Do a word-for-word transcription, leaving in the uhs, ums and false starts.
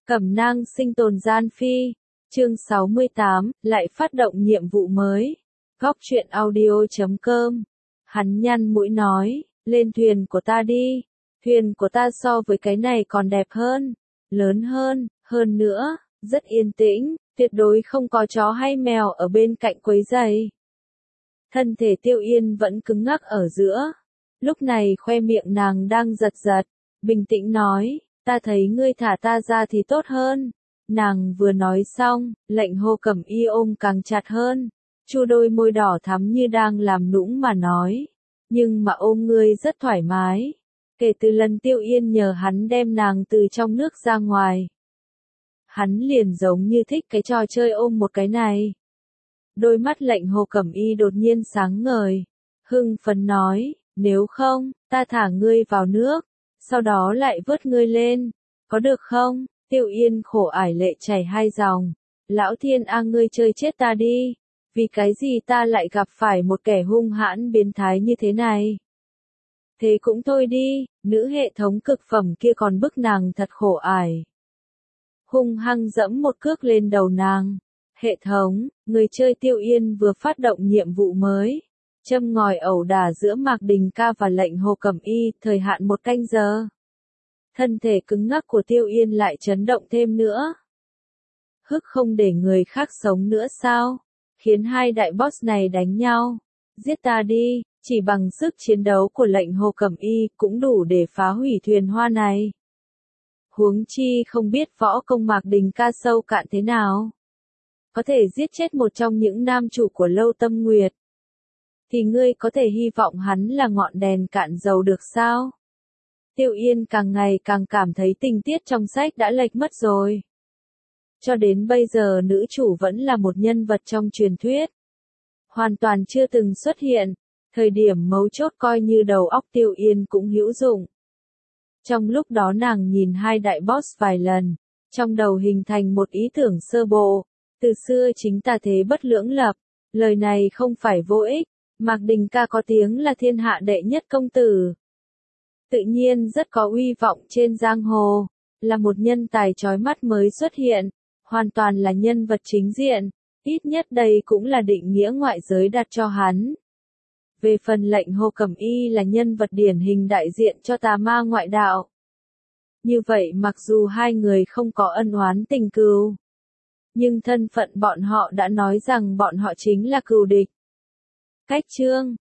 Cẩm nang sinh tồn gian phi. Chương sáu mươi tám, lại phát động nhiệm vụ mới. Góc truyện audio chấm com. Hắn nhăn mũi nói, lên thuyền của ta đi. Thuyền của ta so với cái này còn đẹp hơn, lớn hơn, hơn nữa, rất yên tĩnh, tuyệt đối không có chó hay mèo ở bên cạnh quấy rầy. Thân thể Tiêu Yên vẫn cứng ngắc ở giữa. Lúc này khoe miệng nàng đang giật giật, bình tĩnh nói, ta thấy ngươi thả ta ra thì tốt hơn. Nàng vừa nói xong, lệnh Hồ Cẩm Y ôm càng chặt hơn, chu đôi môi đỏ thắm như đang làm nũng mà nói, nhưng mà ôm ngươi rất thoải mái. Kể từ lần Tiêu Yên nhờ hắn đem nàng từ trong nước ra ngoài, hắn liền giống như thích cái trò chơi ôm một cái này. Đôi mắt lệnh Hồ Cẩm Y đột nhiên sáng ngời, hưng phấn nói, nếu không, ta thả ngươi vào nước, sau đó lại vớt ngươi lên, có được không? Tiêu Yên khổ ải lệ chảy hai dòng, lão thiên a ngươi chơi chết ta đi, vì cái gì ta lại gặp phải một kẻ hung hãn biến thái như thế này? Thế cũng thôi đi, nữ hệ thống cực phẩm kia còn bức nàng thật khổ ải. Hung hăng dẫm một cước lên đầu nàng. Hệ thống, người chơi Tiêu Yên vừa phát động nhiệm vụ mới. Châm ngòi ẩu đả giữa Mạc Đình Ca và lệnh Hồ Cẩm Y, thời hạn một canh giờ. Thân thể cứng ngắc của Tiêu Yên lại chấn động thêm nữa. Hức không để người khác sống nữa sao? Khiến hai đại boss này đánh nhau. Giết ta đi, chỉ bằng sức chiến đấu của lệnh Hồ Cẩm Y cũng đủ để phá hủy thuyền hoa này. Huống chi không biết võ công Mạc Đình Ca sâu cạn thế nào. Có thể giết chết một trong những nam chủ của Lâu Tâm Nguyệt. Thì ngươi có thể hy vọng hắn là ngọn đèn cạn dầu được sao? Tiêu Yên càng ngày càng cảm thấy tình tiết trong sách đã lệch mất rồi. Cho đến bây giờ nữ chủ vẫn là một nhân vật trong truyền thuyết. Hoàn toàn chưa từng xuất hiện, thời điểm mấu chốt coi như đầu óc Tiêu Yên cũng hữu dụng. Trong lúc đó nàng nhìn hai đại boss vài lần, trong đầu hình thành một ý tưởng sơ bộ. Từ xưa chính tà thế bất lưỡng lập, lời này không phải vô ích, Mạc Đình Ca có tiếng là thiên hạ đệ nhất công tử. Tự nhiên rất có uy vọng trên giang hồ, là một nhân tài chói mắt mới xuất hiện, hoàn toàn là nhân vật chính diện, ít nhất đây cũng là định nghĩa ngoại giới đặt cho hắn. Về phần lệnh Hồ Cẩm Y là nhân vật điển hình đại diện cho tà ma ngoại đạo. Như vậy mặc dù hai người không có ân oán tình cừu, nhưng thân phận bọn họ đã nói rằng bọn họ chính là cừu địch. Cách chương